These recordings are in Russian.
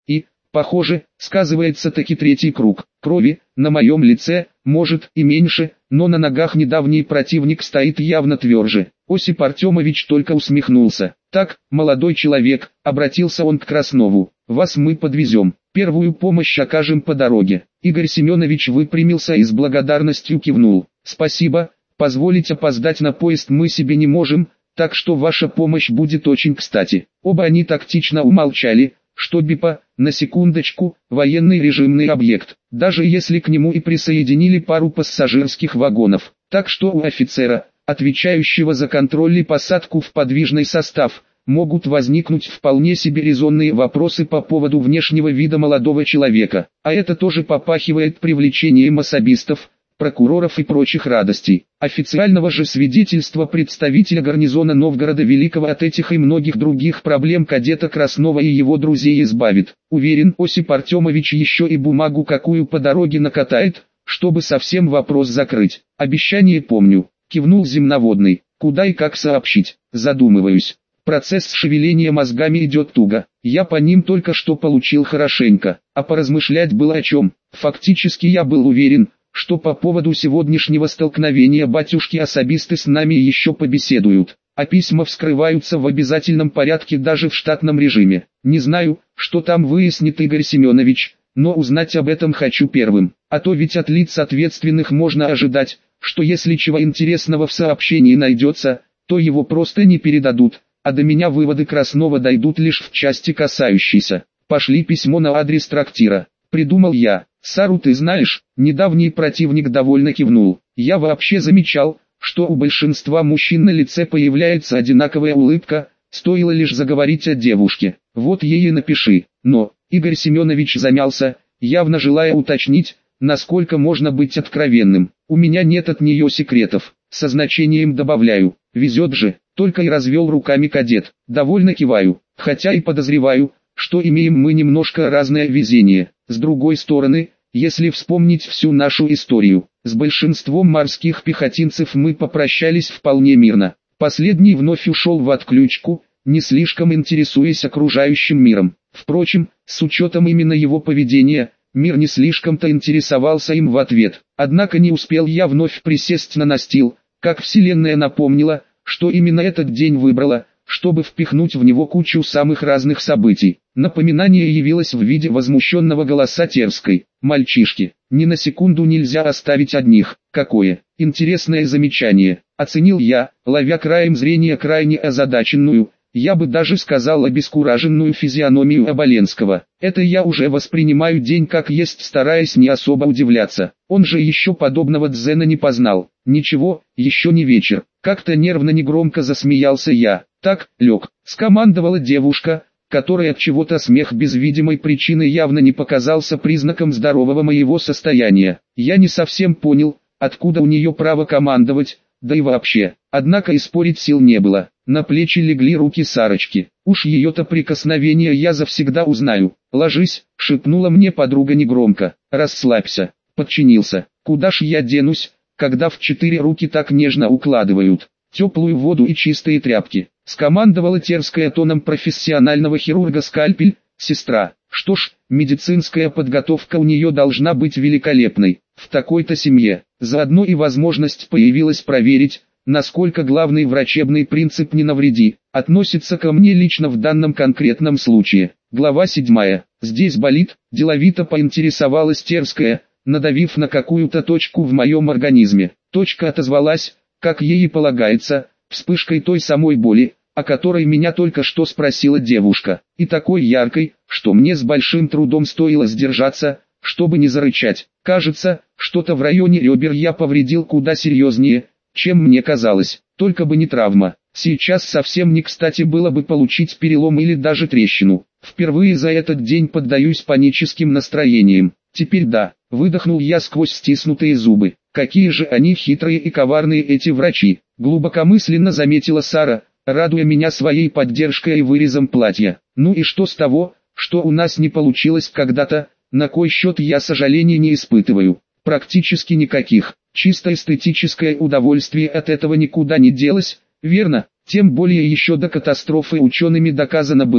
И, похоже, сказывается таки третий круг крови, на моем лице, может и меньше, но на ногах недавний противник стоит явно тверже. Осип Артемович только усмехнулся. «Так, молодой человек», — обратился он к Краснову, — «вас мы подвезем, первую помощь окажем по дороге». Игорь Семенович выпрямился и с благодарностью кивнул. «Спасибо, позволить опоздать на поезд мы себе не можем, так что ваша помощь будет очень кстати». Оба они тактично умолчали, что БИПа, на секундочку, военный режимный объект, даже если к нему и присоединили пару пассажирских вагонов. Так что у офицера, отвечающего за контроль и посадку в подвижный состав, могут возникнуть вполне себе резонные вопросы по поводу внешнего вида молодого человека. А это тоже попахивает привлечением особистов, прокуроров и прочих радостей. Официального же свидетельства представителя гарнизона Новгорода Великого от этих и многих других проблем кадета Краснова и его друзей избавит. Уверен, Осип Артемович еще и бумагу какую по дороге накатает, чтобы совсем вопрос закрыть. «Обещание помню», — кивнул земноводный. «Куда и как сообщить?» «Задумываюсь. Процесс шевеления мозгами идет туго. Я по ним только что получил хорошенько, а поразмышлять было о чем. Фактически я был уверен, что по поводу сегодняшнего столкновения батюшки-особисты с нами еще побеседуют, а письма вскрываются в обязательном порядке даже в штатном режиме. Не знаю, что там выяснит Игорь Семенович, но узнать об этом хочу первым, а то ведь от лиц ответственных можно ожидать, что если чего интересного в сообщении найдется, то его просто не передадут, а до меня выводы Краснова дойдут лишь в части касающейся. Пошли письмо на адрес трактира, придумал я. «Сару ты знаешь?» Недавний противник довольно кивнул. «Я вообще замечал, что у большинства мужчин на лице появляется одинаковая улыбка, стоило лишь заговорить о девушке. Вот ей и напиши». Но, Игорь Семенович замялся, явно желая уточнить, насколько можно быть откровенным. «У меня нет от нее секретов», со значением добавляю. «Везет же», только и развел руками кадет. Довольно киваю, хотя и подозреваю, что имеем мы немножко разное везение. С другой стороны, если вспомнить всю нашу историю, с большинством морских пехотинцев мы попрощались вполне мирно. Последний вновь ушел в отключку, не слишком интересуясь окружающим миром. Впрочем, с учетом именно его поведения, мир не слишком-то интересовался им в ответ. Однако не успел я вновь присесть на настил, как вселенная напомнила, что именно этот день выбрала, чтобы впихнуть в него кучу самых разных событий. Напоминание явилось в виде возмущенного голоса Терской. «Мальчишки, ни на секунду нельзя оставить одних». «Какое интересное замечание», — оценил я, ловя краем зрения крайне озадаченную, я бы даже сказал обескураженную физиономию Оболенского. Это я уже воспринимаю день как есть, стараясь не особо удивляться. Он же еще подобного дзена не познал. «Ничего, еще не вечер», — как-то нервно негромко засмеялся я. «Так, лег», — скомандовала девушка, которой от чего-то смех без видимой причины явно не показался признаком здорового моего состояния. Я не совсем понял, откуда у нее право командовать, да и вообще. Однако и спорить сил не было. На плечи легли руки Сарочки. Уж ее-то прикосновение я завсегда узнаю. «Ложись», — шепнула мне подруга негромко. «Расслабься», — подчинился. «Куда ж я денусь, когда в 4 руки так нежно укладывают? Теплую воду и чистые тряпки», — скомандовала Терская тоном профессионального хирурга. «Скальпель, сестра». Что ж, медицинская подготовка у нее должна быть великолепной. В такой-то семье. Заодно и возможность появилась проверить, насколько главный врачебный принцип «не навреди» относится ко мне лично в данном конкретном случае. Глава 7. «Здесь болит», — деловито поинтересовалась Терская, надавив на какую-то точку в моем организме. Точка отозвалась, как ей и полагается, вспышкой той самой боли, о которой меня только что спросила девушка, и такой яркой, что мне с большим трудом стоило сдержаться, чтобы не зарычать. Кажется, что-то в районе ребер я повредил куда серьезнее, чем мне казалось, только бы не травма. Сейчас совсем не кстати было бы получить перелом или даже трещину. Впервые за этот день поддаюсь паническим настроениям. Теперь да, выдохнул я сквозь стиснутые зубы. Какие же они хитрые и коварные эти врачи, глубокомысленно заметила Сара, радуя меня своей поддержкой и вырезом платья. Ну и что с того, что у нас не получилось когда-то, на кой счет я сожалений не испытываю? Практически никаких. Чисто эстетическое удовольствие от этого никуда не делось, верно? Тем более еще до катастрофы учеными доказано было,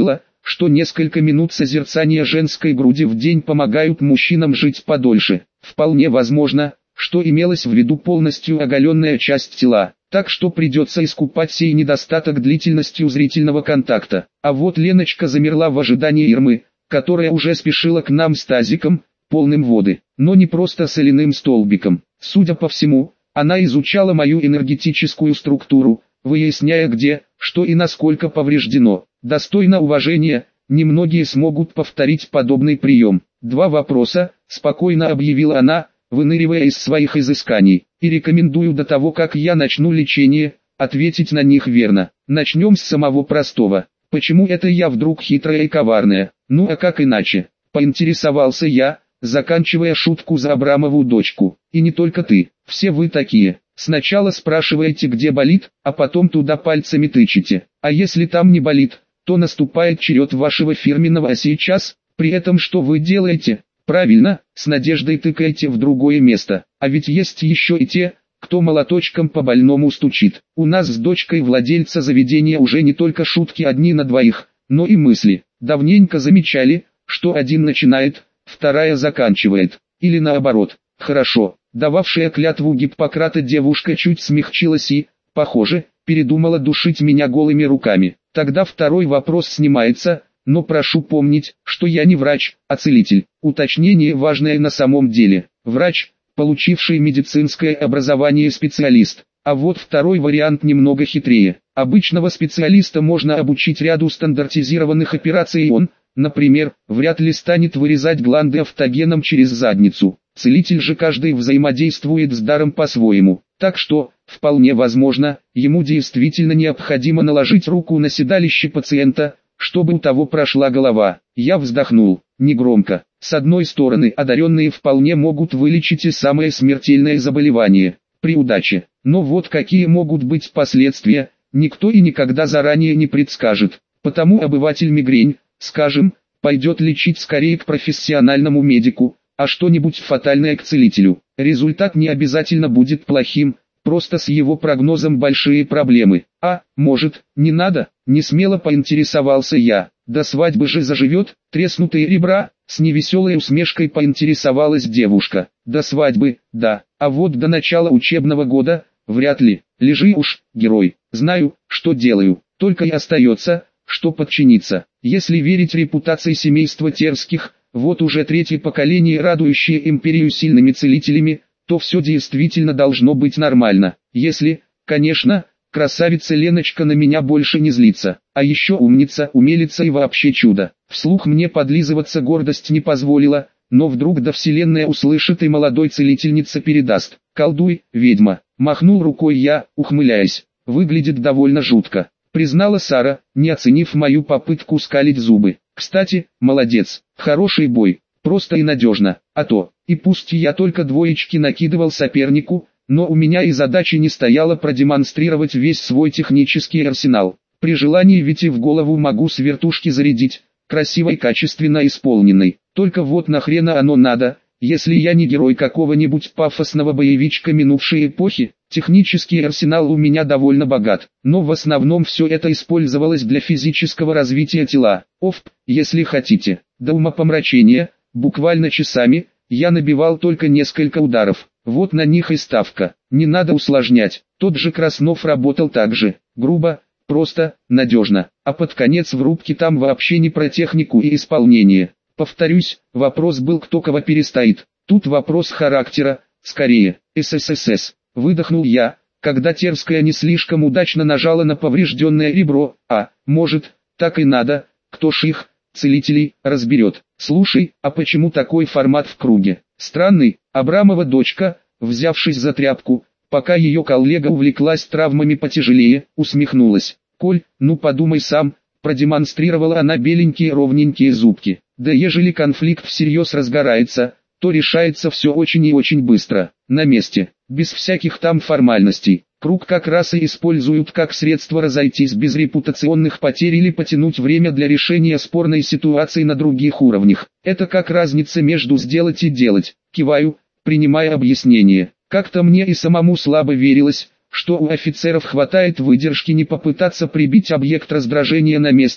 что несколько минут созерцания женской груди в день помогают мужчинам жить подольше. Вполне возможно, что имелась в виду полностью оголенная часть тела, так что придется искупать сей недостаток длительностью зрительного контакта. А вот Леночка замерла в ожидании Ирмы, которая уже спешила к нам с тазиком, полным воды, но не просто соляным столбиком. Судя по всему, она изучала мою энергетическую структуру, выясняя где, что и насколько повреждено. Достойно уважения, немногие смогут повторить подобный прием. 2 вопроса, спокойно объявила она, выныривая из своих изысканий, и рекомендую до того, как я начну лечение, ответить на них верно. Начнем с самого простого. Почему это я вдруг хитрая и коварная? Ну а как иначе? Поинтересовался я, заканчивая шутку за Абрамову дочку. И не только ты, все вы такие. Сначала спрашиваете, где болит, а потом туда пальцами тычете. А если там не болит, то наступает черед вашего фирменного «а сейчас», при этом что вы делаете? Правильно, с надеждой тыкаете в другое место. А ведь есть еще и те, кто молоточком по больному стучит. У нас с дочкой владельца заведения уже не только шутки одни на двоих, но и мысли. Давненько замечали, что один начинает, вторая заканчивает. Или наоборот. Хорошо, дававшая клятву Гиппократа девушка чуть смягчилась и, похоже, передумала душить меня голыми руками. Тогда второй вопрос снимается, но прошу помнить, что я не врач, а целитель. Уточнение важное на самом деле. Врач, получивший медицинское образование, специалист. А вот второй вариант немного хитрее. Обычного специалиста можно обучить ряду стандартизированных операций, и он, например, вряд ли станет вырезать гланды автогеном через задницу. Целитель же каждый взаимодействует с даром по-своему. Так что, вполне возможно, ему действительно необходимо наложить руку на седалище пациента, чтобы у того прошла голова. Я вздохнул, негромко. С одной стороны, одаренные вполне могут вылечить и самое смертельное заболевание, при удаче. Но вот какие могут быть последствия, никто и никогда заранее не предскажет. Потому обыватель мигрень, скажем, пойдет лечить скорее к профессиональному медику, а что-нибудь фатальное к целителю. Результат не обязательно будет плохим, просто с его прогнозом большие проблемы. А, может, не надо? Несмело поинтересовался я. До свадьбы же заживет, треснутые ребра, с невеселой усмешкой поинтересовалась девушка. До свадьбы, да, а вот до начала учебного года, вряд ли. Лежи уж, герой, знаю, что делаю, только и остается, что подчиниться. Если верить репутации семейства Терских, вот уже 3-е поколение, радующее империю сильными целителями, то все действительно должно быть нормально. Если, конечно, красавица Леночка на меня больше не злится. А еще умница, умелица и вообще чудо. Вслух мне подлизываться гордость не позволила, но вдруг до вселенная услышит и молодой целительница передаст. «Колдуй, ведьма!» Махнул рукой я, ухмыляясь. Выглядит довольно жутко, признала Сара, не оценив мою попытку скалить зубы. Кстати, молодец, хороший бой, просто и надежно. А то, и пусть я только двоечки накидывал сопернику, но у меня и задачи не стояло продемонстрировать весь свой технический арсенал. При желании ведь и в голову могу с вертушки зарядить, красиво и качественно исполненной. Только вот нахрена оно надо, если я не герой какого-нибудь пафосного боевичка минувшей эпохи. Технический арсенал у меня довольно богат, но в основном все это использовалось для физического развития тела. Если хотите, до умопомрачения, буквально часами, я набивал только несколько ударов. Вот на них и ставка. Не надо усложнять. Тот же Краснов работал так же, грубо, просто, надежно. А под конец в рубке там вообще не про технику и исполнение. Повторюсь, вопрос был, кто кого перестоит. Тут вопрос характера, скорее. СССС. Выдохнул я, когда Терская не слишком удачно нажала на поврежденное ребро. А, может, так и надо, кто ж их, целителей, разберет. Слушай, а почему такой формат в круге? Странный. Абрамова дочка, взявшись за тряпку, пока ее коллега увлеклась травмами потяжелее, усмехнулась. «Коль, ну подумай сам», продемонстрировала она беленькие ровненькие зубки. «Да ежели конфликт всерьез разгорается, то решается все очень и очень быстро, на месте, без всяких там формальностей. Круг как раз и используют как средство разойтись без репутационных потерь или потянуть время для решения спорной ситуации на других уровнях. Это как разница между сделать и делать». Киваю, принимая объяснение. Как-то мне и самому слабо верилось, что у офицеров хватает выдержки не попытаться прибить объект раздражения на месте,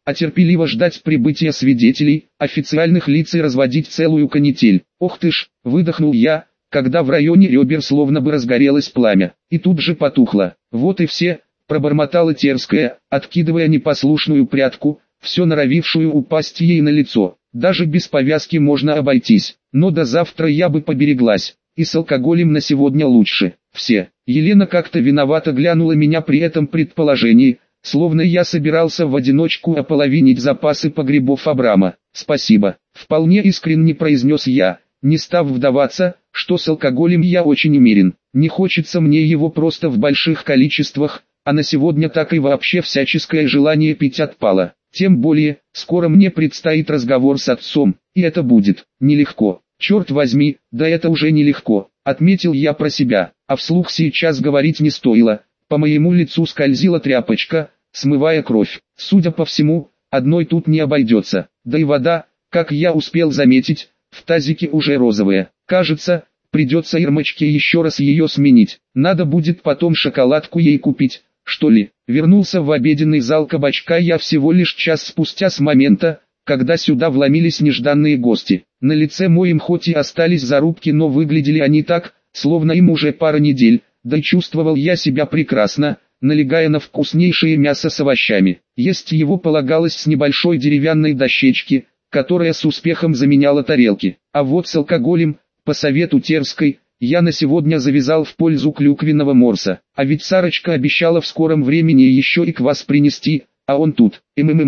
а терпеливо ждать прибытия свидетелей, официальных лиц и разводить целую канитель. Ох ты ж, выдохнул я, когда в районе ребер словно бы разгорелось пламя, и тут же потухло. Вот и все, пробормотала Терская, откидывая непослушную прядку, все норовившую упасть ей на лицо. Даже без повязки можно обойтись, но до завтра я бы побереглась, и с алкоголем на сегодня лучше. Все. Елена как-то виновато глянула меня при этом предположении, словно я собирался в одиночку ополовинить запасы погребов Абрама. «Спасибо», — вполне искренне произнес я, не став вдаваться, что с алкоголем я очень умерен. Не хочется мне его просто в больших количествах, а на сегодня так и вообще всяческое желание пить отпало. Тем более, скоро мне предстоит разговор с отцом, и это будет нелегко. Черт возьми, да это уже нелегко, отметил я про себя, а вслух сейчас говорить не стоило. По моему лицу скользила тряпочка, смывая кровь. Судя по всему, одной тут не обойдется. Да и вода, как я успел заметить, в тазике уже розовая. Кажется, придется Ирмочке еще раз ее сменить. Надо будет потом шоколадку ей купить, что ли. Вернулся в обеденный зал кабачка я всего лишь час спустя с момента, когда сюда вломились нежданные гости. На лице моем хоть и остались зарубки, но выглядели они так, словно им уже пара недель, да и чувствовал я себя прекрасно, налегая на вкуснейшее мясо с овощами. Есть его полагалось с небольшой деревянной дощечки, которая с успехом заменяла тарелки. А вот с алкоголем, по совету Терской, я на сегодня завязал в пользу клюквенного морса. А ведь Сарочка обещала в скором времени еще и квас принести, а он тут,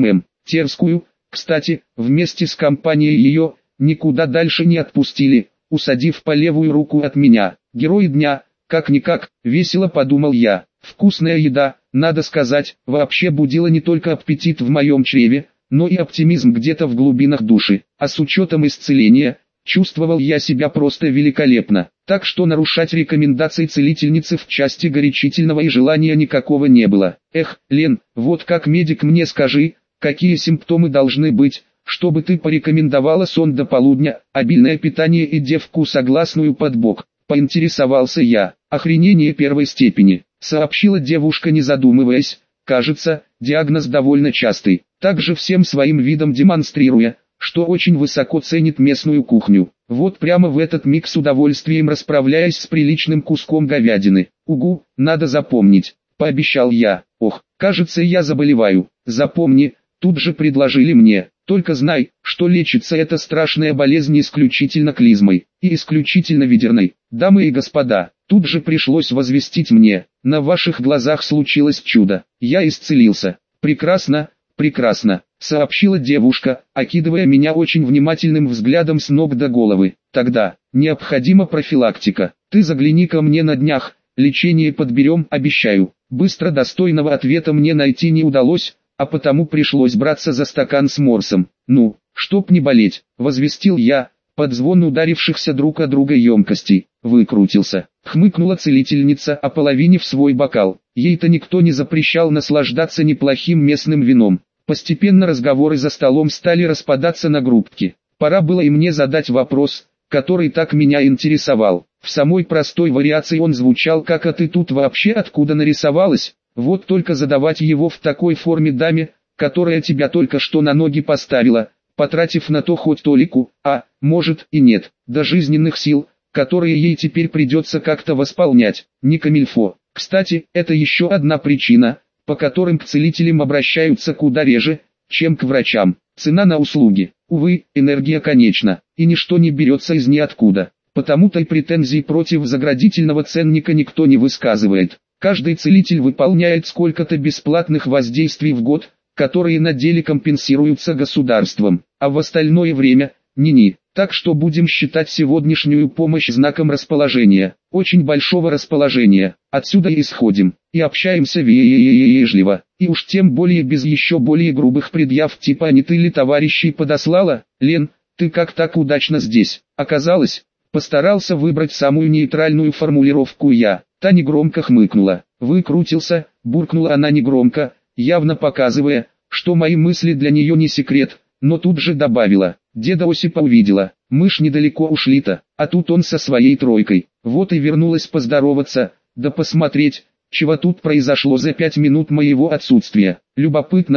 Терскую, кстати, вместе с компанией ее, никуда дальше не отпустили, усадив по левую руку от меня. Герой дня, как-никак, весело подумал я. Вкусная еда, надо сказать, вообще будила не только аппетит в моем чреве, но и оптимизм где-то в глубинах души. А с учетом исцеления, чувствовал я себя просто великолепно. Так что нарушать рекомендации целительницы в части горячительного и желания никакого не было. Эх, Лен, вот как медик мне скажи, какие симптомы должны быть, чтобы ты порекомендовала сон до полудня, обильное питание и девку согласную под бок? Поинтересовался я. Охренение первой степени, сообщила девушка, не задумываясь. Кажется, диагноз довольно частый, также всем своим видом демонстрируя, что очень высоко ценит местную кухню. Вот прямо в этот миг с удовольствием расправляясь с приличным куском говядины. Угу, надо запомнить, пообещал я. Ох, кажется, я заболеваю. Запомни, тут же предложили мне. Только знай, что лечится эта страшная болезнь исключительно клизмой, и исключительно ведерной. Дамы и господа, тут же пришлось возвестить мне, на ваших глазах случилось чудо. Я исцелился. Прекрасно, прекрасно, сообщила девушка, окидывая меня очень внимательным взглядом с ног до головы. Тогда, необходима профилактика. Ты загляни ко мне на днях, лечение подберем, обещаю. Быстро достойного ответа мне найти не удалось, а потому пришлось браться за стакан с морсом. Ну, чтоб не болеть, возвестил я, под звон ударившихся друг о друга емкостей. Выкрутился, хмыкнула целительница, ополовинив свой бокал. Ей-то никто не запрещал наслаждаться неплохим местным вином. Постепенно разговоры за столом стали распадаться на группки. Пора было и мне задать вопрос, который так меня интересовал. В самой простой вариации он звучал как: «А ты тут вообще откуда нарисовалась?» Вот только задавать его в такой форме даме, которая тебя только что на ноги поставила, потратив на то хоть толику, а, может и нет, до жизненных сил, которые ей теперь придется как-то восполнять, не камильфо. Кстати, это еще одна причина, по которым к целителям обращаются куда реже, чем к врачам. Цена на услуги. Увы, энергия конечна, и ничто не берется из ниоткуда. Потому-то и претензий против заградительного ценника никто не высказывает. Каждый целитель выполняет сколько-то бесплатных воздействий в год, которые на деле компенсируются государством, а в остальное время – ни-ни. Так что будем считать сегодняшнюю помощь знаком расположения, очень большого расположения. Отсюда и исходим, и общаемся вежливо, и уж тем более без еще более грубых предъяв типа «а не ты ли товарищей подослала, Лен, ты как так удачно здесь оказалась?» Постарался выбрать самую нейтральную формулировку я. Та негромко хмыкнула. Выкрутился, буркнула она негромко, явно показывая, что мои мысли для нее не секрет, но тут же добавила: деда Осипа увидела, мы ж недалеко ушли-то, а тут он со своей тройкой. Вот и вернулась поздороваться, да посмотреть, чего тут произошло за 5 минут моего отсутствия. Любопытно же.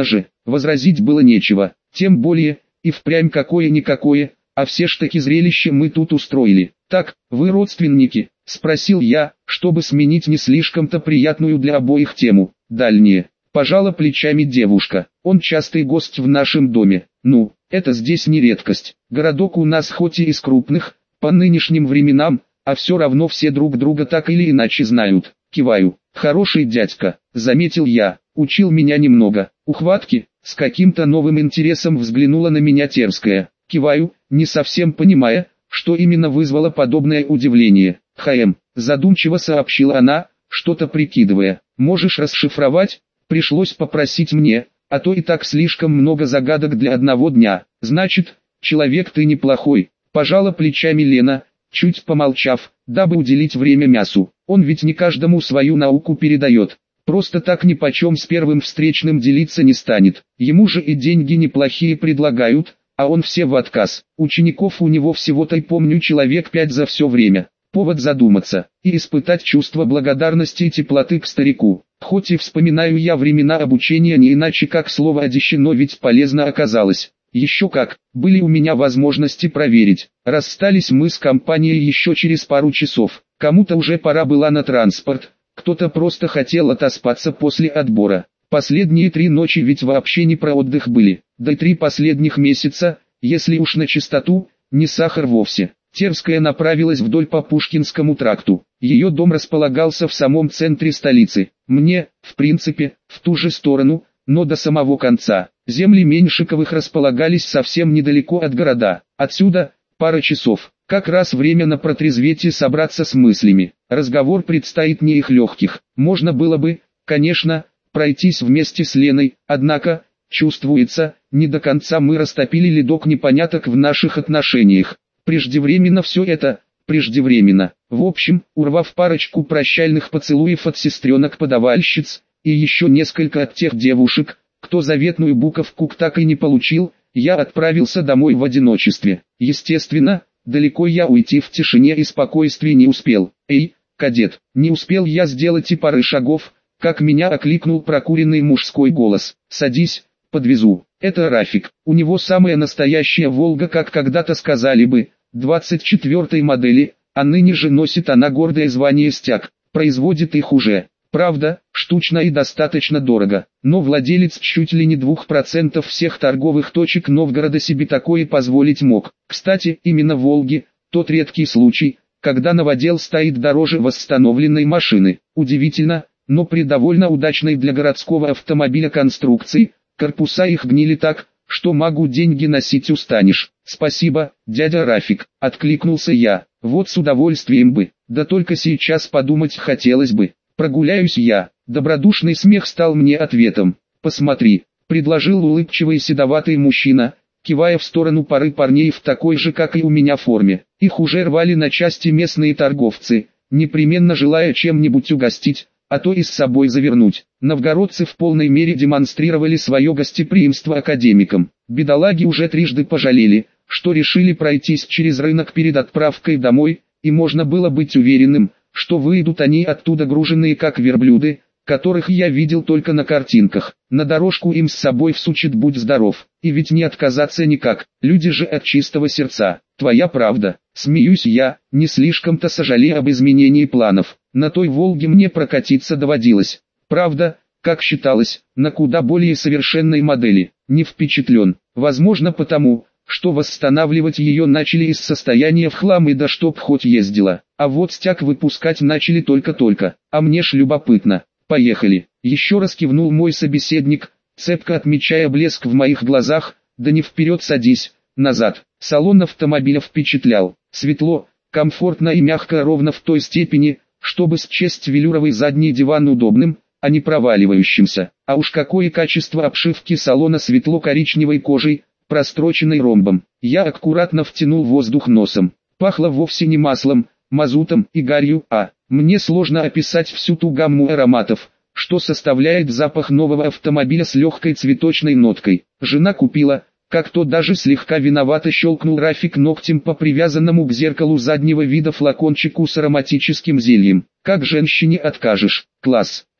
Возразить было нечего, тем более, и впрямь какое-никакое, а все ж таки зрелище мы тут устроили. «Так, вы родственники?» – спросил я, чтобы сменить не слишком-то приятную для обоих тему. «Дальние», – пожала плечами девушка, – «он частый гость в нашем доме». «Ну, это здесь не редкость, городок у нас хоть и из крупных, по нынешним временам, а все равно все друг друга так или иначе знают». Киваю. «Хороший дядька», – заметил я, – учил меня немного. Ухватки, с каким-то новым интересом взглянула на меня Терская. Киваю, не совсем понимая, что именно вызвало подобное удивление. Задумчиво сообщила она, что-то прикидывая. «Можешь расшифровать?» Пришлось попросить мне, а то и так слишком много загадок для одного дня. «Значит, человек ты неплохой», – пожала плечами Лена, чуть помолчав, дабы уделить время мясу. «Он ведь не каждому свою науку передает. Просто так нипочем с первым встречным делиться не станет. Ему же и деньги неплохие предлагают, а он все в отказ. Учеников у него всего-то, помню, человек 5 за все время. Повод задуматься и испытать чувство благодарности и теплоты к старику. Хоть и вспоминаю я времена обучения не иначе как слово «одещено», ведь полезно оказалось. Еще как, были у меня возможности проверить. Расстались мы с компанией еще через пару часов. Кому-то уже пора была на транспорт, кто-то просто хотел отоспаться после отбора. Последние 3 ночи ведь вообще не про отдых были, да и 3 последних месяца, если уж на чистоту, не сахар вовсе. Терская направилась вдоль по Пушкинскому тракту. Ее дом располагался в самом центре столицы. Мне, в принципе, в ту же сторону, но до самого конца. Земли Меньшиковых располагались совсем недалеко от города. Отсюда, пара часов. Как раз время на протрезветь и собраться с мыслями. Разговор предстоит не их легких. Можно было бы, конечно, пройтись вместе с Леной, однако, чувствуется, не до конца мы растопили ледок непоняток в наших отношениях. Преждевременно все это, преждевременно. В общем, урвав парочку прощальных поцелуев от сестренок-подавальщиц, и еще несколько от тех девушек, кто заветную буковку так и не получил, я отправился домой в одиночестве. Естественно, далеко я уйти в тишине и спокойствии не успел. «Эй, кадет!» Не успел я сделать и пары шагов, как меня окликнул прокуренный мужской голос. «Садись, подвезу». Это Рафик. У него самая настоящая «Волга», как когда-то сказали бы, 24-й модели, а ныне же носит она гордое звание «Стяг». Производит их уже, правда, штучно и достаточно дорого, но владелец чуть ли не 2% всех торговых точек Новгорода себе такое позволить мог. Кстати, именно «Волги» – тот редкий случай, когда новодел стоит дороже восстановленной машины. Удивительно, но при довольно удачной для городского автомобиля конструкции, корпуса их гнили так, что могу деньги носить устанешь. «Спасибо, дядя Рафик», — откликнулся я. «Вот с удовольствием бы, да только сейчас подумать хотелось бы. Прогуляюсь я». Добродушный смех стал мне ответом. «Посмотри», — предложил улыбчивый седоватый мужчина, кивая в сторону пары парней в такой же, как и у меня, форме. Их уже рвали на части местные торговцы, непременно желая чем-нибудь угостить, а то и с собой завернуть. Новгородцы в полной мере демонстрировали свое гостеприимство академикам. Бедолаги уже трижды пожалели, что решили пройтись через рынок перед отправкой домой, и можно было быть уверенным, что выйдут они оттуда груженные как верблюды, которых я видел только на картинках. На дорожку им с собой всучит «Будь здоров», и ведь не отказаться никак, люди же от чистого сердца. «Твоя правда», смеюсь я, не слишком-то сожалея об изменении планов. На той «Волге» мне прокатиться доводилось. Правда, как считалось, на куда более совершенной модели. Не впечатлен, возможно потому, что восстанавливать ее начали из состояния в хлам и да чтоб хоть ездила. А вот «Стяг» выпускать начали только-только, а мне ж любопытно. «Поехали», еще раз кивнул мой собеседник, цепко отмечая блеск в моих глазах. «Да не вперед садись, назад». Салон автомобиля впечатлял. Светло, комфортно и мягко ровно в той степени, чтобы счесть велюровый задний диван удобным, а не проваливающимся. А уж какое качество обшивки салона светло-коричневой кожей, простроченной ромбом. Я аккуратно втянул воздух носом. Пахло вовсе не маслом, мазутом и гарью, а мне сложно описать всю ту гамму ароматов, что составляет запах нового автомобиля с легкой цветочной ноткой. Жена купила, как то даже слегка виновато щелкнул Рафик ногтем по привязанному к зеркалу заднего вида флакончику с ароматическим зельем. Как женщине откажешь? Класс.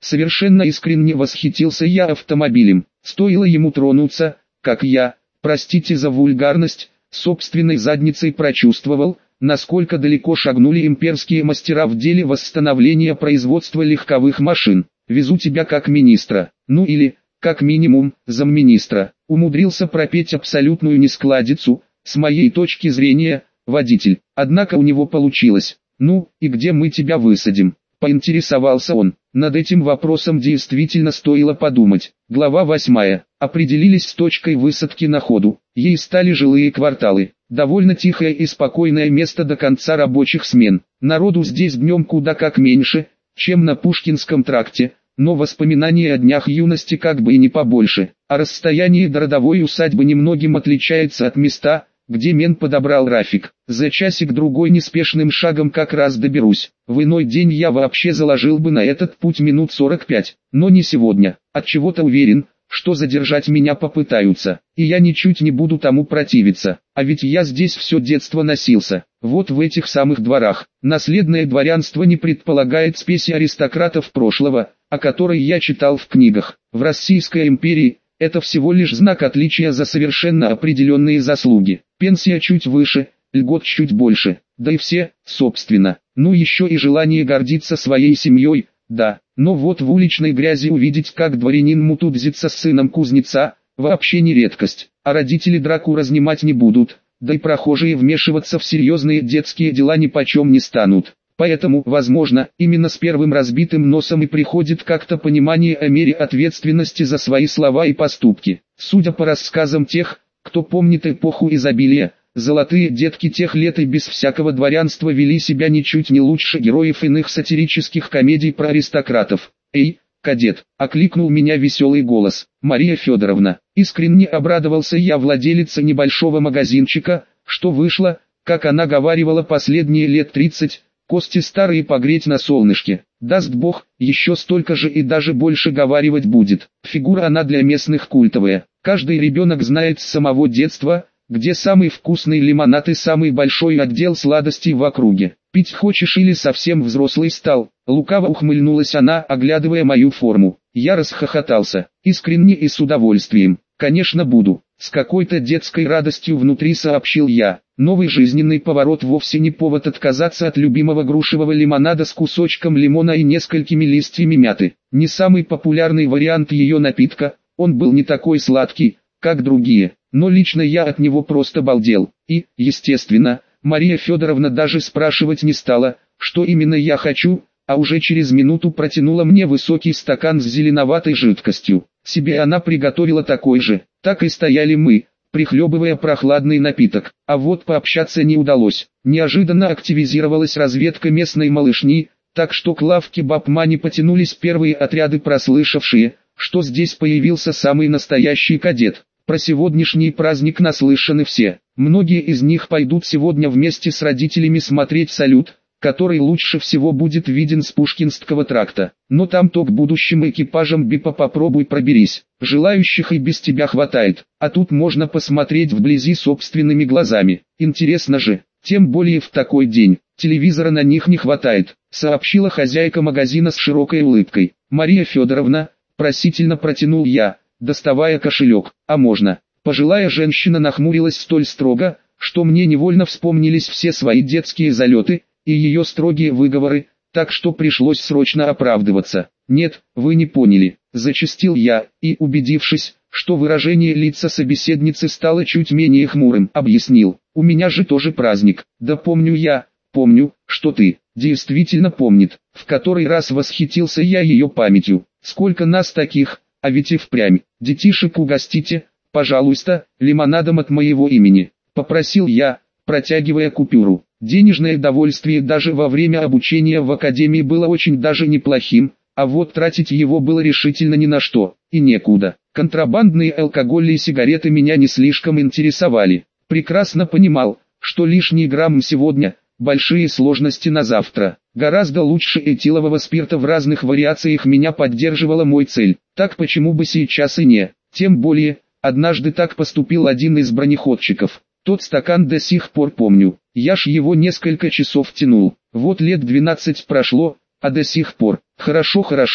Совершенно искренне восхитился я автомобилем. Стоило ему тронуться, как я, простите за вульгарность, собственной задницей прочувствовал, насколько далеко шагнули имперские мастера в деле восстановления производства легковых машин. Везу тебя как министра, ну или, как минимум, замминистра. Умудрился пропеть абсолютную нескладицу, с моей точки зрения, водитель. Однако у него получилось. Ну, и где мы тебя высадим? Поинтересовался он. Над этим вопросом действительно стоило подумать. Глава 8. Определились с точкой высадки на ходу. Ей стали жилые кварталы. Довольно тихое и спокойное место до конца рабочих смен. Народу здесь днем куда как меньше, чем на Пушкинском тракте, но воспоминания о днях юности как бы и не побольше. А расстояние до родовой усадьбы немногим отличается от места, где мен подобрал Рафик. За часик-другой неспешным шагом как раз доберусь. В иной день я вообще заложил бы на этот путь минут 45, но не сегодня. Отчего-то уверен, что задержать меня попытаются, и я ничуть не буду тому противиться. А ведь я здесь все детство носился, вот в этих самых дворах. Наследное дворянство не предполагает спеси аристократов прошлого, о которой я читал в книгах. В Российской империи это всего лишь знак отличия за совершенно определенные заслуги. Пенсия чуть выше, льгот чуть больше, да и все, собственно. Ну еще и желание гордиться своей семьей, да. Но вот в уличной грязи увидеть, как дворянин мутузится с сыном кузнеца, вообще не редкость. А родители драку разнимать не будут, да и прохожие вмешиваться в серьезные детские дела нипочем не станут. Поэтому, возможно, именно с первым разбитым носом и приходит как-то понимание о мере ответственности за свои слова и поступки. Судя по рассказам тех, кто помнит эпоху изобилия, золотые детки тех лет и без всякого дворянства вели себя ничуть не лучше героев иных сатирических комедий про аристократов. «Эй, кадет!» — окликнул меня веселый голос. «Мария Федоровна!» Искренне обрадовался я, владелица небольшого магазинчика, что вышло, как она говаривала, последние лет 30, кости старые погреть на солнышке. Даст Бог, еще столько же и даже больше говаривать будет. Фигура она для местных культовая. Каждый ребенок знает с самого детства, где самый вкусный лимонад и самый большой отдел сладостей в округе. «Пить хочешь или совсем взрослый стал?» Лукаво ухмыльнулась она, оглядывая мою форму. Я расхохотался, искренне и с удовольствием. «Конечно буду», — с какой-то детской радостью внутри сообщил я. Новый жизненный поворот вовсе не повод отказаться от любимого грушевого лимонада с кусочком лимона и несколькими листьями мяты. Не самый популярный вариант ее напитка, он был не такой сладкий, как другие, но лично я от него просто балдел. И, естественно, Мария Федоровна даже спрашивать не стала, что именно я хочу, а уже через минуту протянула мне высокий стакан с зеленоватой жидкостью. Себе она приготовила такой же. Так и стояли мы, прихлебывая прохладный напиток. А вот пообщаться не удалось. Неожиданно активизировалась разведка местной малышни, так что к лавке Бабмани потянулись первые отряды, прослышавшие, что здесь появился самый настоящий кадет. Про сегодняшний праздник наслышаны все. Многие из них пойдут сегодня вместе с родителями смотреть салют, который лучше всего будет виден с Пушкинского тракта. Но там то к будущим экипажам БИПа попробуй проберись. Желающих и без тебя хватает, а тут можно посмотреть вблизи собственными глазами. Интересно же, тем более в такой день. Телевизора на них не хватает, сообщила хозяйка магазина с широкой улыбкой. «Мария Федоровна», просительно протянул я, доставая кошелек. «А можно?» Пожилая женщина нахмурилась столь строго, что мне невольно вспомнились все свои детские залеты и ее строгие выговоры, так что пришлось срочно оправдываться. «Нет, вы не поняли», — зачастил я, и, убедившись, что выражение лица собеседницы стало чуть менее хмурым, объяснил: «У меня же тоже праздник». «Да помню я, помню, что ты». Действительно помнит, в который раз восхитился я ее памятью. Сколько нас таких, а ведь и впрямь. «Детишек угостите, пожалуйста, лимонадом от моего имени», — попросил я, протягивая купюру. Денежное довольствие даже во время обучения в академии было очень даже неплохим, а вот тратить его было решительно ни на что, и некуда. Контрабандные алкоголь и сигареты меня не слишком интересовали. Прекрасно понимал, что лишний грамм сегодня – большие сложности на завтра. Гораздо лучше этилового спирта в разных вариациях меня поддерживала мой цель. Так почему бы сейчас и не? Тем более, однажды так поступил один из бронеходчиков. Тот стакан до сих пор помню. Я ж его несколько часов тянул. Вот лет 12 прошло, а до сих пор. Хорошо,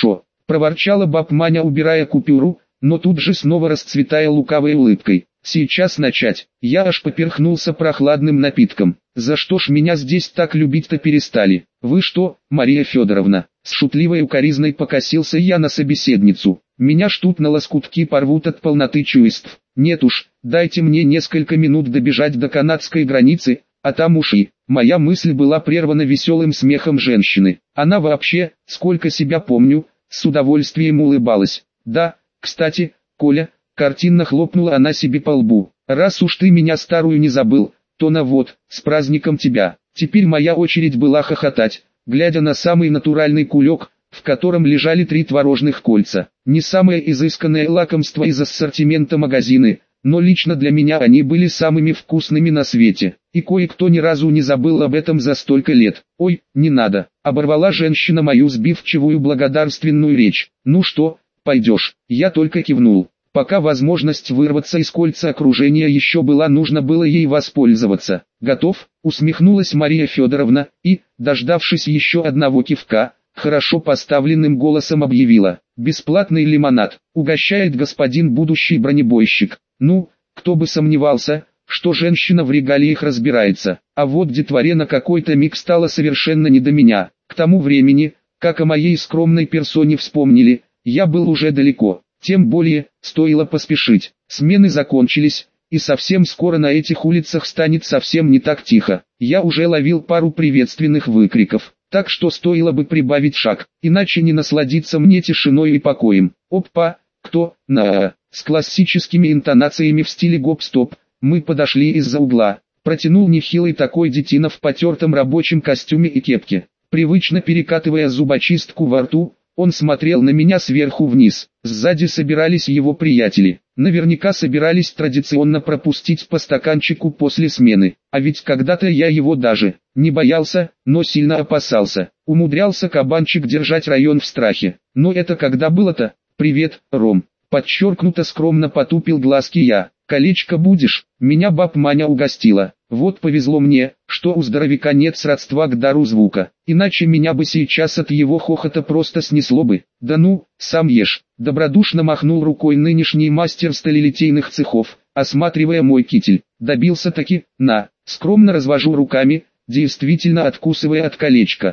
проворчала баб Маня, убирая купюру, но тут же снова расцветая лукавой улыбкой. Сейчас начать. Я аж поперхнулся прохладным напитком. За что ж меня здесь так любить-то перестали? Вы что, Мария Федоровна? С шутливой укоризной покосился я на собеседницу. Меня ж тут на лоскутки порвут от полноты чувств. Нет уж, дайте мне несколько минут добежать до канадской границы, а там уж и... Моя мысль была прервана веселым смехом женщины. Она вообще, сколько себя помню, с удовольствием улыбалась. Да, кстати, Коля, картинно хлопнула она себе по лбу. Раз уж ты меня старую не забыл, то на вот, с праздником тебя. Теперь моя очередь была хохотать, глядя на самый натуральный кулек, в котором лежали 3 творожных кольца. Не самое изысканное лакомство из ассортимента магазины, но лично для меня они были самыми вкусными на свете. И кое-кто ни разу не забыл об этом за столько лет. «Ой, не надо», — оборвала женщина мою сбивчивую благодарственную речь. «Ну что, пойдешь?» Я только кивнул. Пока возможность вырваться из кольца окружения еще была, нужно было ей воспользоваться. «Готов?» — усмехнулась Мария Федоровна и, дождавшись еще одного кивка, хорошо поставленным голосом объявила: «Бесплатный лимонад угощает господин будущий бронебойщик». Ну, кто бы сомневался, что женщина в регалиях разбирается. А вот детворе на какой-то миг стало совершенно не до меня. К тому времени, как о моей скромной персоне вспомнили, я был уже далеко. Тем более, стоило поспешить. Смены закончились, и совсем скоро на этих улицах станет совсем не так тихо. Я уже ловил пару приветственных выкриков, так что стоило бы прибавить шаг, иначе не насладиться мне тишиной и покоем. Опа, кто, с классическими интонациями в стиле гоп-стоп, мы подошли из-за угла. Протянул нехилый такой детина в потертом рабочем костюме и кепке. Привычно перекатывая зубочистку во рту, он смотрел на меня сверху вниз. Сзади собирались его приятели. Наверняка собирались традиционно пропустить по стаканчику после смены. А ведь когда-то я его даже не боялся, но сильно опасался. Умудрялся кабанчик держать район в страхе. Но это когда было-то? «Привет, Ром». Подчеркнуто скромно потупил глазки я. «Колечко будешь?» Меня баб Маня угостила. Вот повезло мне, что у здоровяка нет сродства к дару звука. Иначе меня бы сейчас от его хохота просто снесло бы. «Да ну, сам ешь». Добродушно махнул рукой нынешний мастер сталелитейных цехов, осматривая мой китель. Добился-таки, на. Скромно развожу руками, действительно откусывая от колечка.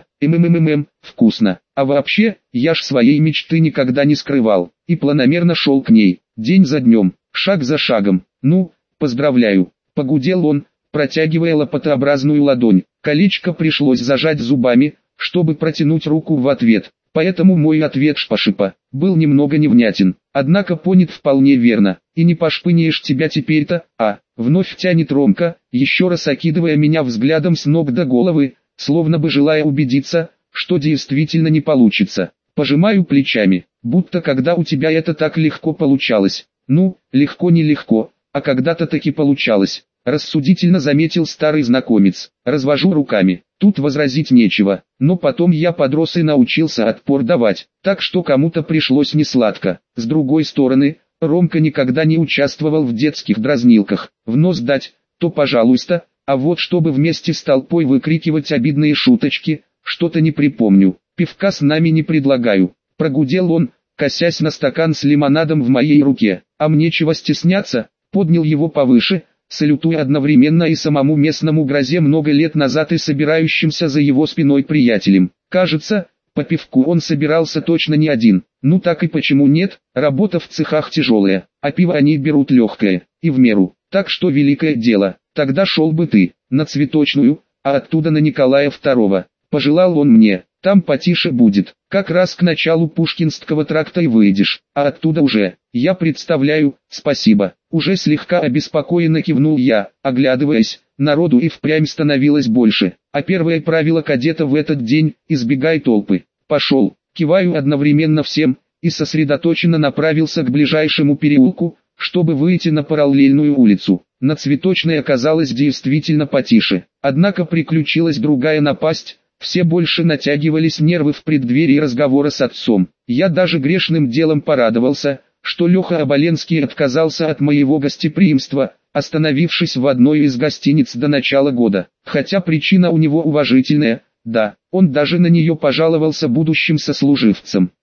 Вкусно. А вообще, я ж своей мечты никогда не скрывал, и планомерно шел к ней, день за днем, шаг за шагом. «Ну, поздравляю», — погудел он, протягивая лопатообразную ладонь. Колечко пришлось зажать зубами, чтобы протянуть руку в ответ, поэтому мой ответ шпашипа был немного невнятен, однако понят вполне верно. «И не пошпынеешь тебя теперь-то, вновь тянет Ромка, еще раз окидывая меня взглядом с ног до головы, словно бы желая убедиться, что действительно не получится. Пожимаю плечами, будто когда у тебя это так легко получалось. Ну, легко не легко, а когда-то таки получалось. Рассудительно заметил старый знакомец. Развожу руками. Тут возразить нечего, но потом я подрос и научился отпор давать, так что кому-то пришлось несладко. С другой стороны, Ромка никогда не участвовал в детских дразнилках. В нос дать, то пожалуйста, а вот чтобы вместе с толпой выкрикивать обидные шуточки, что-то не припомню. Пивка с нами не предлагаю. Прогудел он, косясь на стакан с лимонадом в моей руке. А мне чего стесняться? Поднял его повыше, салютуя одновременно и самому местному грозе много лет назад и собирающимся за его спиной приятелем. Кажется, по пивку он собирался точно не один. Ну так и почему нет, работа в цехах тяжелая, а пиво они берут легкое, и в меру. Так что великое дело, тогда шел бы ты, на Цветочную, а оттуда на Николая II. Пожелал он мне, там потише будет, как раз к началу Пушкинского тракта и выйдешь, а оттуда уже, я представляю, спасибо. Уже слегка обеспокоенно кивнул я, оглядываясь, народу и впрямь становилось больше, а первое правило кадета в этот день – избегай толпы. Пошел, киваю одновременно всем, и сосредоточенно направился к ближайшему переулку, чтобы выйти на параллельную улицу. На Цветочной оказалось действительно потише, однако приключилась другая напасть. Все больше натягивались нервы в преддверии разговора с отцом. Я даже грешным делом порадовался, что Леха Оболенский отказался от моего гостеприимства, остановившись в одной из гостиниц до начала года. Хотя причина у него уважительная, да, он даже на нее пожаловался будущим сослуживцам.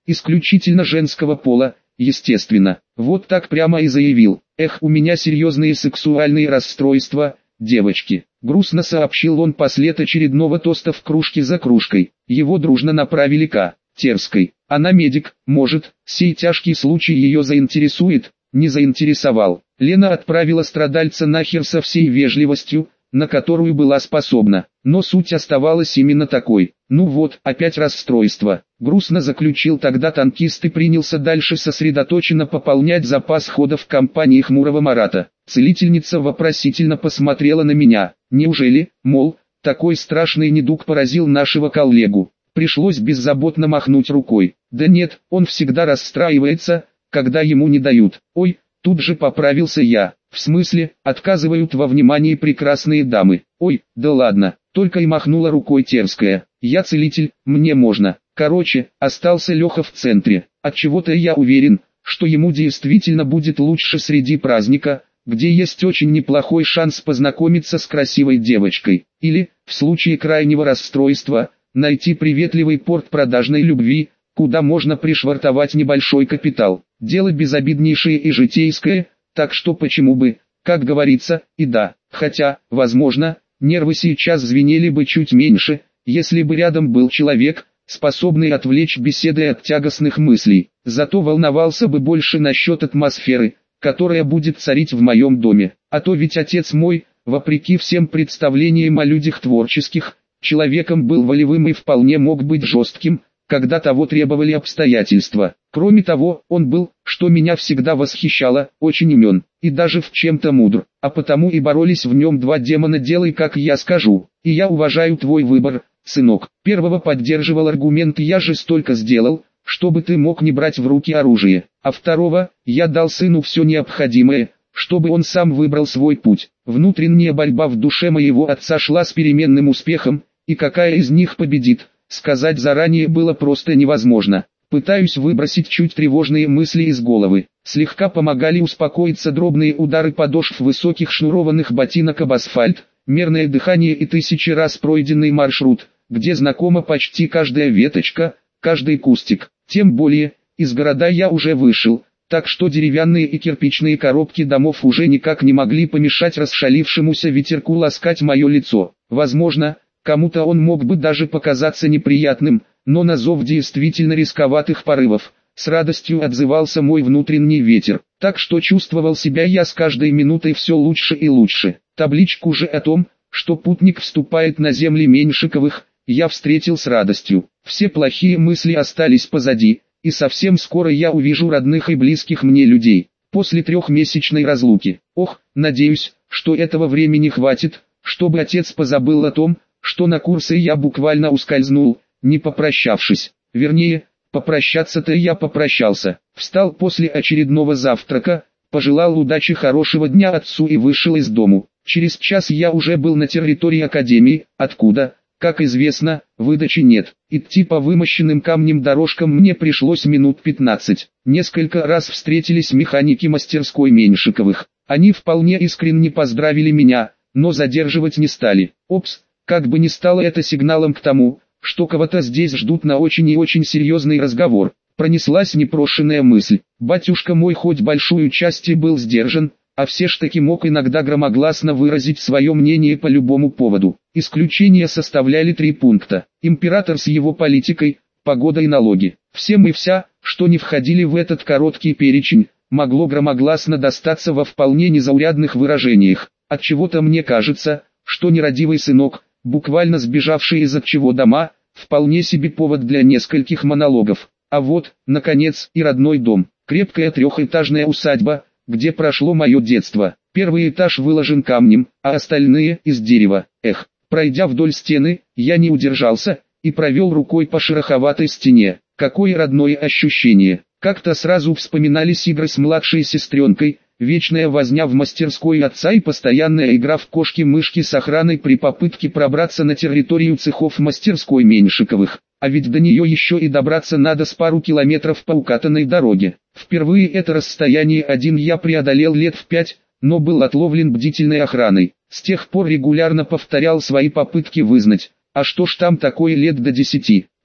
исключительно женского пола, естественно. Вот так прямо и заявил. Эх, у меня серьезные сексуальные расстройства, девочки. Грустно сообщил он после очередного тоста в кружке за кружкой. Его дружно направили к Терской. Она медик, может, сей тяжкий случай ее заинтересует. Не заинтересовал. Лена отправила страдальца нахер со всей вежливостью, на которую была способна. Но суть оставалась именно такой. Ну вот, опять расстройство. Грустно заключил тогда танкист и принялся дальше сосредоточенно пополнять запас ходов компании хмурого Марата. Целительница вопросительно посмотрела на меня. Неужели, мол, такой страшный недуг поразил нашего коллегу? Пришлось беззаботно махнуть рукой. Да нет, он всегда расстраивается, когда ему не дают. Ой, тут же поправился я. В смысле, отказывают во внимании прекрасные дамы. Ой, да ладно, только и махнула рукой Терская. Я целитель, мне можно. Короче, остался Леха в центре. Отчего-то я уверен, что ему действительно будет лучше среди праздника, где есть очень неплохой шанс познакомиться с красивой девочкой. Или, в случае крайнего расстройства, найти приветливый порт продажной любви, куда можно пришвартовать небольшой капитал. Дело безобиднейшее и житейское, так что почему бы, как говорится, и да. Хотя, возможно, нервы сейчас звенели бы чуть меньше, если бы рядом был человек, способный отвлечь беседой от тягостных мыслей. Зато волновался бы больше насчет атмосферы, которая будет царить в моем доме. А то ведь отец мой, вопреки всем представлениям о людях творческих, человеком был волевым и вполне мог быть жестким, когда того требовали обстоятельства. Кроме того, он был, что меня всегда восхищало, очень умен, и даже в чем-то мудр, а потому и боролись в нем два демона «делай, как я скажу». И я уважаю твой выбор, сынок. Первого поддерживал аргумент «я же столько сделал, чтобы ты мог не брать в руки оружие», а второго «я дал сыну все необходимое, чтобы он сам выбрал свой путь». Внутренняя борьба в душе моего отца шла с переменным успехом, и какая из них победит, сказать заранее было просто невозможно. Пытаюсь выбросить чуть тревожные мысли из головы. Слегка помогали успокоиться дробные удары подошв высоких шнурованных ботинок об асфальт, мерное дыхание и тысячи раз пройденный маршрут, где знакома почти каждая веточка, каждый кустик. Тем более, из города я уже вышел, так что деревянные и кирпичные коробки домов уже никак не могли помешать расшалившемуся ветерку ласкать мое лицо. Возможно, кому-то он мог бы даже показаться неприятным, но на зов действительно рисковатых порывов, с радостью отзывался мой внутренний ветер, так что чувствовал себя я с каждой минутой все лучше и лучше. Табличку же о том, что путник вступает на земли Меньшиковых, я встретил с радостью. Все плохие мысли остались позади, и совсем скоро я увижу родных и близких мне людей, после трехмесячной разлуки. Ох, надеюсь, что этого времени хватит, чтобы отец позабыл о том, что на курсы я буквально ускользнул, не попрощавшись. Вернее, попрощаться-то я попрощался. Встал после очередного завтрака, пожелал удачи, хорошего дня отцу и вышел из дому. Через час я уже был на территории академии, откуда, как известно, выдачи нет. Идти по вымощенным камнем дорожкам мне пришлось минут 15. Несколько раз встретились механики мастерской Меньшиковых. Они вполне искренне поздравили меня, но задерживать не стали. Опс, как бы ни стало это сигналом к тому, что кого-то здесь ждут на очень и очень серьезный разговор. Пронеслась непрошенная мысль. Батюшка мой хоть большую часть и был сдержан, а все ж таки мог иногда громогласно выразить свое мнение по любому поводу. Исключения составляли 3 пункта. Император с его политикой, погода и налоги. Всем и вся, что не входили в этот короткий перечень, могло громогласно достаться во вполне незаурядных выражениях. Отчего-то мне кажется, что нерадивый сынок, буквально сбежавший из отчего дома, вполне себе повод для нескольких монологов. А вот, наконец, и родной дом. Крепкая трехэтажная усадьба, где прошло мое детство. Первый этаж выложен камнем, а остальные из дерева. Эх, пройдя вдоль стены, я не удержался и провел рукой по шероховатой стене. Какое родное ощущение. Как-то сразу вспоминались игры с младшей сестренкой, вечная возня в мастерской отца и постоянная игра в кошки-мышки с охраной при попытке пробраться на территорию цехов мастерской Меньшиковых. А ведь до нее еще и добраться надо с пару километров по укатанной дороге. Впервые это расстояние один я преодолел лет в 5, но был отловлен бдительной охраной. С тех пор регулярно повторял свои попытки вызнать, а что ж там такое лет до 10.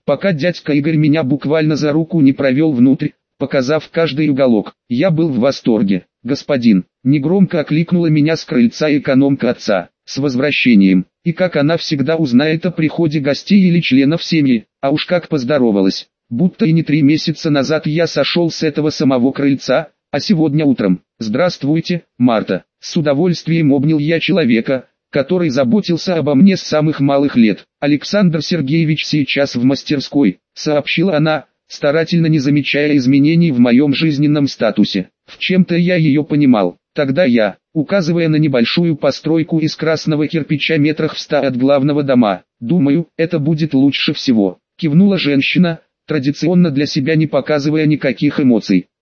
пока дядька Игорь меня буквально за руку не провел внутрь, показав каждый уголок. Я был в восторге. «Господин!» — негромко окликнула меня с крыльца экономка отца. «С возвращением!» И как она всегда узнает о приходе гостей или членов семьи, а уж как поздоровалась. Будто и не 3 месяца назад я сошел с этого самого крыльца, а сегодня утром. «Здравствуйте, Марта!» С удовольствием обнял я человека, который заботился обо мне с самых малых лет. «Александр Сергеевич сейчас в мастерской», — сообщила она, старательно не замечая изменений в моем жизненном статусе. В чем-то я ее понимал. Тогда я, указывая на небольшую постройку из красного кирпича метрах в 100 от главного дома, «думаю, это будет лучше всего», — кивнула женщина, традиционно для себя не показывая никаких эмоций.